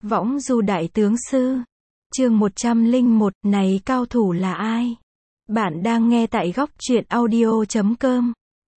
Võng du đại tướng sư. Chương 101, này cao thủ là ai? Bạn đang nghe tại góc truyện audio.com.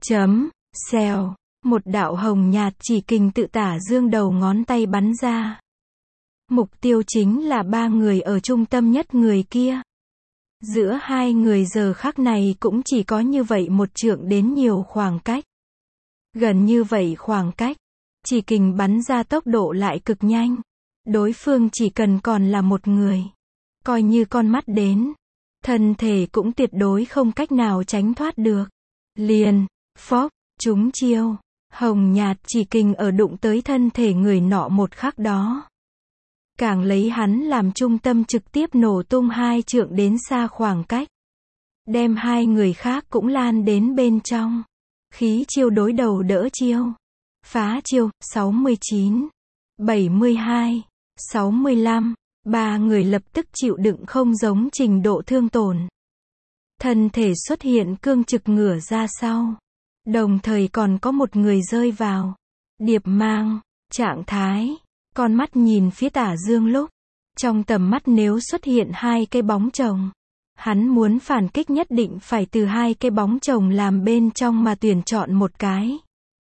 Xèo. Một đạo hồng nhạt chỉ kình tự tả dương đầu ngón tay bắn ra. Mục tiêu chính là ba người ở trung tâm nhất người kia. Giữa hai người giờ khắc này cũng chỉ có như vậy một trượng đến nhiều khoảng cách. Gần như vậy khoảng cách, chỉ kình bắn ra tốc độ lại cực nhanh. Đối phương chỉ cần còn là một người, coi như con mắt đến, thân thể cũng tuyệt đối không cách nào tránh thoát được. Liền, phốc, trúng chiêu, hồng nhạt chỉ kình ở đụng tới thân thể người nọ một khắc đó. Càng lấy hắn làm trung tâm trực tiếp nổ tung hai trượng đến xa khoảng cách. Đem hai người khác cũng lan đến bên trong. Khí chiêu đối đầu đỡ chiêu. Phá chiêu, 69, 72, 65. Ba người lập tức chịu đựng không giống trình độ thương tổn. Thân thể xuất hiện cương trực ngửa ra sau. Đồng thời còn có một người rơi vào điệp mang, trạng thái. Con mắt nhìn phía tả dương lúc, trong tầm mắt nếu xuất hiện hai cây bóng chồng, hắn muốn phản kích nhất định phải từ hai cây bóng chồng làm bên trong mà tuyển chọn một cái.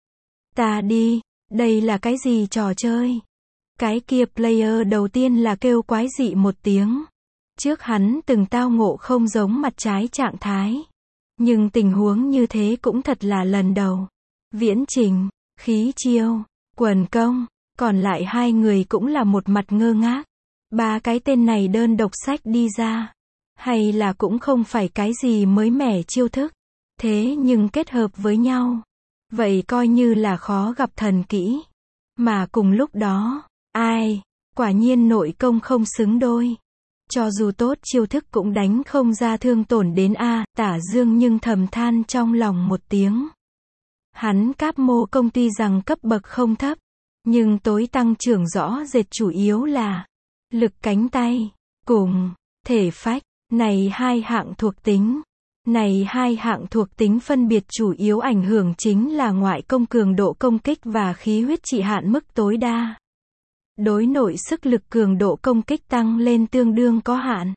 Ta đi, đây là cái gì trò chơi? Cái kia player đầu tiên là kêu quái dị một tiếng. Trước hắn từng tao ngộ không giống mặt trái trạng thái. Nhưng tình huống như thế cũng thật là lần đầu. Viễn trình, khí chiêu, quần công. Còn lại hai người cũng là một mặt ngơ ngác. Ba cái tên này đơn độc sách đi ra. Hay là cũng không phải cái gì mới mẻ chiêu thức. Thế nhưng kết hợp với nhau. Vậy coi như là khó gặp thần kỹ. Mà cùng lúc đó, ai, quả nhiên nội công không xứng đôi. Cho dù tốt chiêu thức cũng đánh không ra thương tổn đến A, tả dương nhưng thầm than trong lòng một tiếng. Hắn cáp mô công ty rằng cấp bậc không thấp. Nhưng tối tăng trưởng rõ rệt chủ yếu là lực cánh tay, cùng thể phách, này hai hạng thuộc tính. Này hai hạng thuộc tính phân biệt chủ yếu ảnh hưởng chính là ngoại công cường độ công kích và khí huyết trị hạn mức tối đa. Đối nội sức lực cường độ công kích tăng lên tương đương có hạn.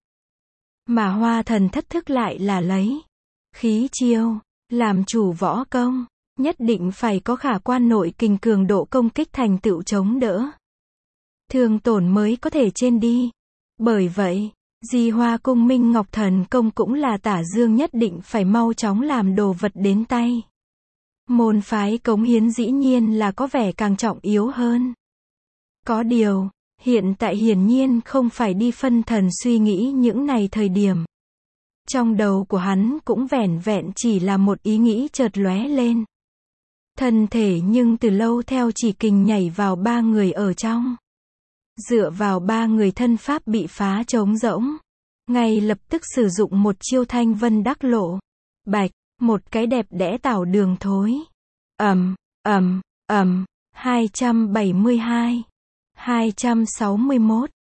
Mà hoa thần thất thức lại là lấy khí chiêu làm chủ võ công. Nhất định phải có khả quan nội kình cường độ công kích thành tựu chống đỡ. Thương tổn mới có thể trên đi. Bởi vậy, Di Hoa Cung Minh Ngọc Thần Công cũng là tả dương nhất định phải mau chóng làm đồ vật đến tay. Môn phái cống hiến dĩ nhiên là có vẻ càng trọng yếu hơn. Có điều, hiện tại hiển nhiên không phải đi phân thần suy nghĩ những này thời điểm. Trong đầu của hắn cũng vẻn vẹn chỉ là một ý nghĩ chợt lóe lên. Thân thể nhưng từ lâu theo chỉ kình nhảy vào ba người ở trong. Dựa vào ba người thân pháp bị phá trống rỗng. Ngay lập tức sử dụng một chiêu thanh vân đắc lộ. Bạch, một cái đẹp đẽ tảo đường thối. 272, 261,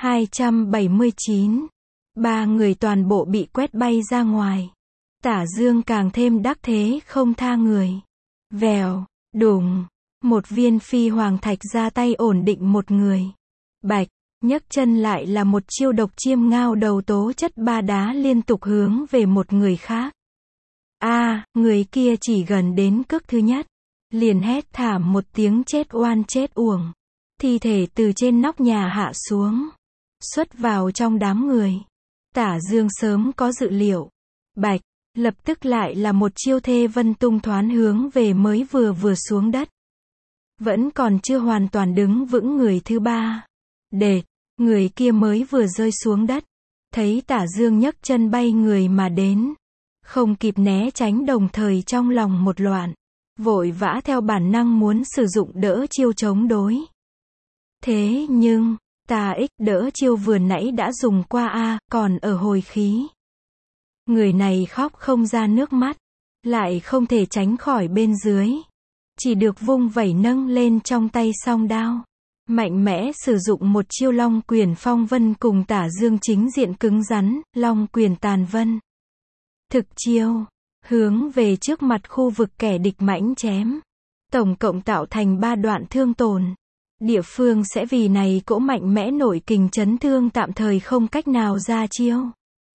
279. Ba người toàn bộ bị quét bay ra ngoài. Tả dương càng thêm đắc thế không tha người. Vèo, đùng, một viên phi hoàng thạch ra tay ổn định một người. Bạch, nhấc chân lại là một chiêu độc chiêm ngao đầu tố chất ba đá liên tục hướng về một người khác. Người kia chỉ gần đến cước thứ nhất. Liền hét thảm một tiếng chết oan chết uổng. Thi thể từ trên nóc nhà hạ xuống. Xuất vào trong đám người. Tả dương sớm có dự liệu. Bạch. Lập tức lại là một chiêu thê vân tung thoán hướng về mới vừa xuống đất. Vẫn còn chưa hoàn toàn đứng vững người thứ ba. Đệt, người kia mới vừa rơi xuống đất. Thấy tả dương nhấc chân bay người mà đến. Không kịp né tránh đồng thời trong lòng một loạn. Vội vã theo bản năng muốn sử dụng đỡ chiêu chống đối. Thế nhưng, đỡ chiêu vừa nãy đã dùng qua còn ở hồi khí. Người này khóc không ra nước mắt, lại không thể tránh khỏi bên dưới. Chỉ được vung vẩy nâng lên trong tay song đao. Mạnh mẽ sử dụng một chiêu long quyền phong vân cùng tả dương chính diện cứng rắn, long quyền tàn vân. Thực chiêu, hướng về trước mặt khu vực kẻ địch mãnh chém. Tổng cộng tạo thành 3 đoạn thương tổn. Địa phương sẽ vì này cỗ mạnh mẽ nội kình chấn thương tạm thời không cách nào ra chiêu.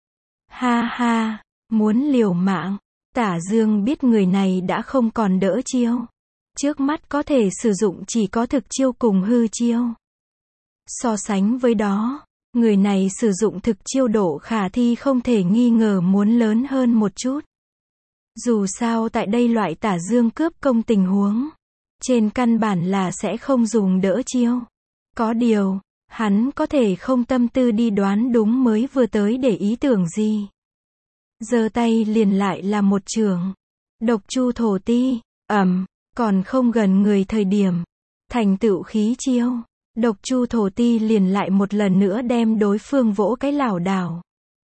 Ha ha, muốn liều mạng. Tả Dương biết người này đã không còn đỡ chiêu. Trước mắt có thể sử dụng chỉ có thực chiêu cùng hư chiêu. So sánh với đó, người này sử dụng thực chiêu độ khả thi không thể nghi ngờ muốn lớn hơn một chút. Dù sao tại đây loại Tả Dương cướp công tình huống, trên căn bản là sẽ không dùng đỡ chiêu. Có điều, hắn có thể không tâm tư đi đoán đúng mới vừa tới để ý tưởng gì. Giơ tay liền lại là một chưởng. Độc chu thổ ti, còn không gần người thời điểm. Thành tựu khí chiêu. Độc chu thổ ti liền lại một lần nữa đem đối phương vỗ cái lảo đảo.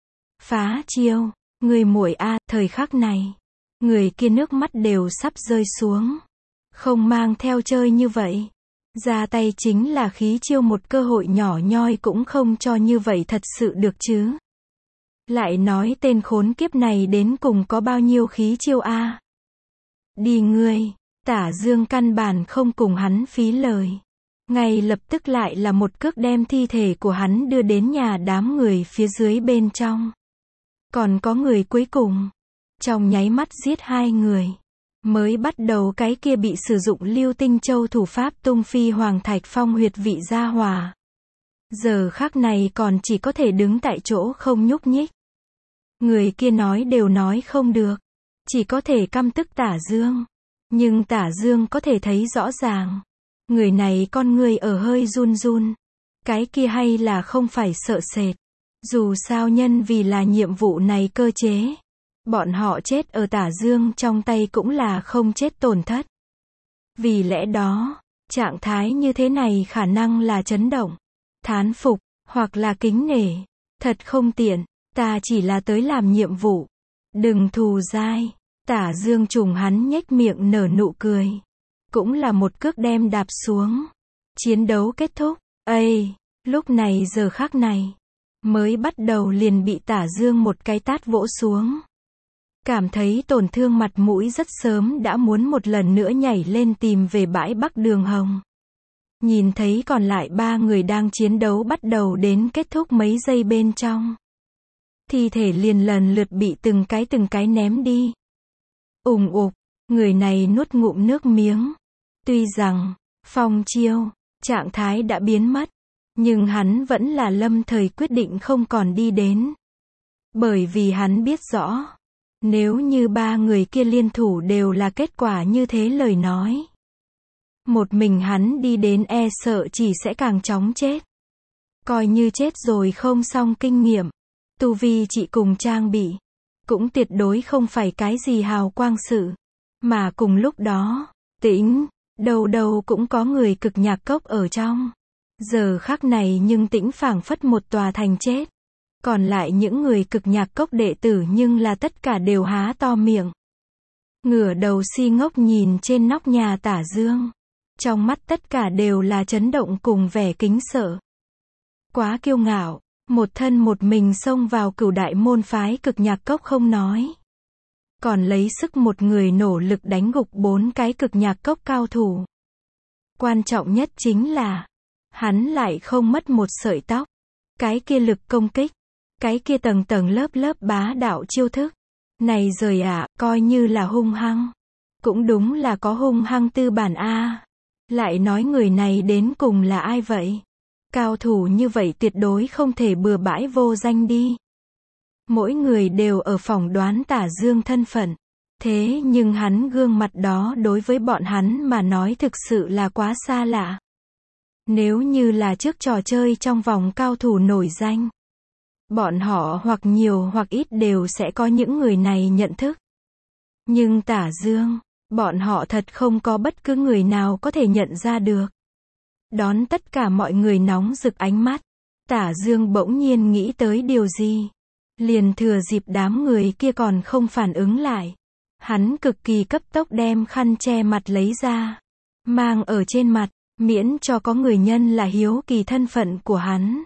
Phá chiêu, người muội a, thời khắc này. Người kia nước mắt đều sắp rơi xuống. Không mang theo chơi như vậy. Ra tay chính là khí chiêu, một cơ hội nhỏ nhoi cũng không cho như vậy thật sự được chứ. Lại nói tên khốn kiếp này đến cùng có bao nhiêu khí chiêu a? Đi ngươi, Tả Dương căn bản không cùng hắn phí lời. Ngay lập tức lại là một cước đem thi thể của hắn đưa đến nhà đám người phía dưới bên trong. Còn có người cuối cùng. Trong nháy mắt giết 2 người. Mới bắt đầu cái kia bị sử dụng Lưu Tinh Châu thủ pháp tung phi Hoàng Thạch Phong huyệt vị gia hỏa. Giờ khắc này còn chỉ có thể đứng tại chỗ không nhúc nhích. Người kia nói đều nói không được. Chỉ có thể căm tức Tả Dương. Nhưng Tả Dương có thể thấy rõ ràng. Người này con người ở hơi run run. Cái kia hay là không phải sợ sệt. Dù sao nhân vì là nhiệm vụ này cơ chế. Bọn họ chết ở Tả Dương trong tay cũng là không chết tổn thất. Vì lẽ đó, trạng thái như thế này khả năng là chấn động, thán phục, hoặc là kính nể. Thật không tiện, ta chỉ là tới làm nhiệm vụ. Đừng thù dai. Tả Dương trùng hắn nhếch miệng nở nụ cười. Cũng là một cước đem đạp xuống. Chiến đấu kết thúc. Lúc này giờ khắc này. Mới bắt đầu liền bị Tả Dương một cái tát vỗ xuống. Cảm thấy tổn thương mặt mũi rất sớm đã muốn một lần nữa nhảy lên tìm về bãi Bắc Đường Hồng. Nhìn thấy còn lại 3 người đang chiến đấu bắt đầu đến kết thúc mấy giây bên trong. Thi thể liền lần lượt bị từng cái ném đi. Ùng ục, người này nuốt ngụm nước miếng. Tuy rằng, phong chiêu, trạng thái đã biến mất. Nhưng hắn vẫn là lâm thời quyết định không còn đi đến. Bởi vì hắn biết rõ. Nếu như 3 người kia liên thủ đều là kết quả như thế lời nói. Một mình hắn đi đến e sợ chỉ sẽ càng chóng chết. Coi như chết rồi không xong kinh nghiệm. Tu vi chỉ cùng trang bị. Cũng tuyệt đối không phải cái gì hào quang sự. Mà cùng lúc đó, Tĩnh, đầu đầu cũng có người cực nhạc cốc ở trong. Giờ khắc này nhưng Tĩnh phảng phất một tòa thành chết. Còn lại những người cực nhạc cốc đệ tử nhưng là tất cả đều há to miệng. Ngửa đầu si ngốc nhìn trên nóc nhà Tả Dương. Trong mắt tất cả đều là chấn động cùng vẻ kính sợ. Quá kiêu ngạo, một thân một mình xông vào Cửu Đại môn phái cực nhạc cốc không nói. Còn lấy sức một người nỗ lực đánh gục 4 cái cực nhạc cốc cao thủ. Quan trọng nhất chính là, hắn lại không mất một sợi tóc. Cái kia lực công kích. Cái kia tầng tầng lớp lớp bá đạo chiêu thức. Này rời coi như là hung hăng. Cũng đúng là có hung hăng tư bản a. Lại nói người này đến cùng là ai vậy? Cao thủ như vậy tuyệt đối không thể bừa bãi vô danh đi. Mỗi người đều ở phỏng đoán Tả Dương thân phận. Thế nhưng hắn gương mặt đó đối với bọn hắn mà nói thực sự là quá xa lạ. Nếu như là trước trò chơi trong vòng cao thủ nổi danh. Bọn họ hoặc nhiều hoặc ít đều sẽ có những người này nhận thức. Nhưng Tả Dương, bọn họ thật không có bất cứ người nào có thể nhận ra được. Đón tất cả mọi người nóng rực ánh mắt. Tả Dương bỗng nhiên nghĩ tới điều gì. Liền thừa dịp đám người kia còn không phản ứng lại. Hắn cực kỳ cấp tốc đem khăn che mặt lấy ra. Mang ở trên mặt, miễn cho có người nhân là hiếu kỳ thân phận của hắn.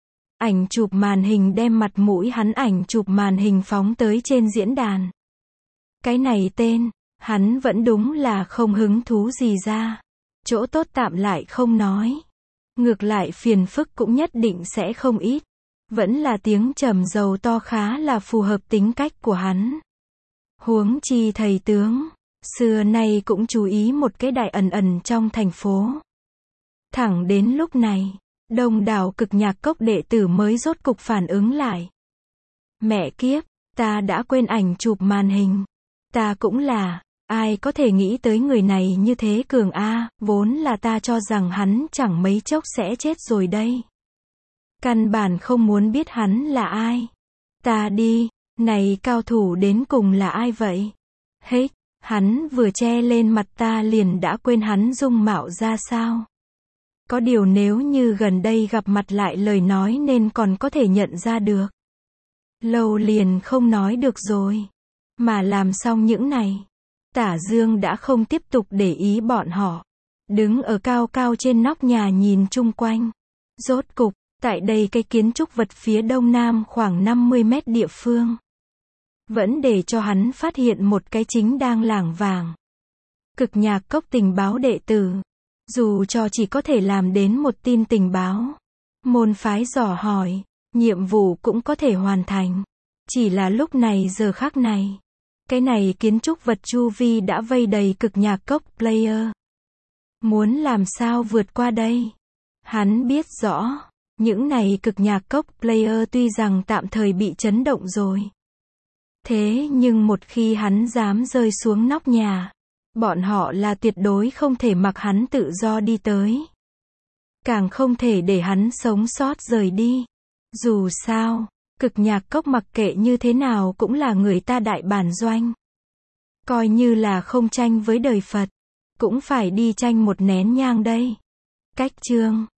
Ảnh chụp màn hình đem mặt mũi hắn ảnh chụp màn hình phóng tới trên diễn đàn. Cái này tên, hắn vẫn đúng là không hứng thú gì ra. chỗ tốt tạm lại không nói. Ngược lại phiền phức cũng nhất định sẽ không ít. Vẫn là tiếng trầm dầu to khá là phù hợp tính cách của hắn. Huống chi thầy tướng, xưa nay cũng chú ý một cái đại ẩn ẩn trong thành phố. Thẳng đến lúc này, đông đảo cực nhạc cốc đệ tử mới rốt cục phản ứng lại. Mẹ kiếp, ta đã quên ảnh chụp màn hình. Ta cũng là, ai có thể nghĩ tới người này như thế cường a, vốn là ta cho rằng hắn chẳng mấy chốc sẽ chết rồi đây. Căn bản không muốn biết hắn là ai. Ta đi, này cao thủ đến cùng là ai vậy? Hết, hắn vừa che lên mặt ta liền đã quên hắn dung mạo ra sao. Có điều nếu như gần đây gặp mặt lại lời nói nên còn có thể nhận ra được. Lâu liền không nói được rồi. Mà làm xong những này, Tả Dương đã không tiếp tục để ý bọn họ. Đứng ở cao cao trên nóc nhà nhìn chung quanh. Rốt cục, tại đây cái kiến trúc vật phía đông nam khoảng 50 mét địa phương. Vẫn để cho hắn phát hiện một cái chính đang lảng vảng. Cực nhạc cốc tình báo đệ tử. Dù cho chỉ có thể làm đến một tin tình báo. Môn phái dò hỏi, nhiệm vụ cũng có thể hoàn thành. Chỉ là lúc này giờ khắc này. Cái này kiến trúc vật chu vi đã vây đầy cực nhạc cốc player. Muốn làm sao vượt qua đây? Hắn biết rõ, những này cực nhạc cốc player tuy rằng tạm thời bị chấn động rồi. Thế nhưng một khi hắn dám rơi xuống nóc nhà, bọn họ là tuyệt đối không thể mặc hắn tự do đi tới. Càng không thể để hắn sống sót rời đi. Dù sao, cực nhạc cốc mặc kệ như thế nào cũng là người ta đại bản doanh. Coi như là không tranh với đời Phật, cũng phải đi tranh một nén nhang đây. Cách chương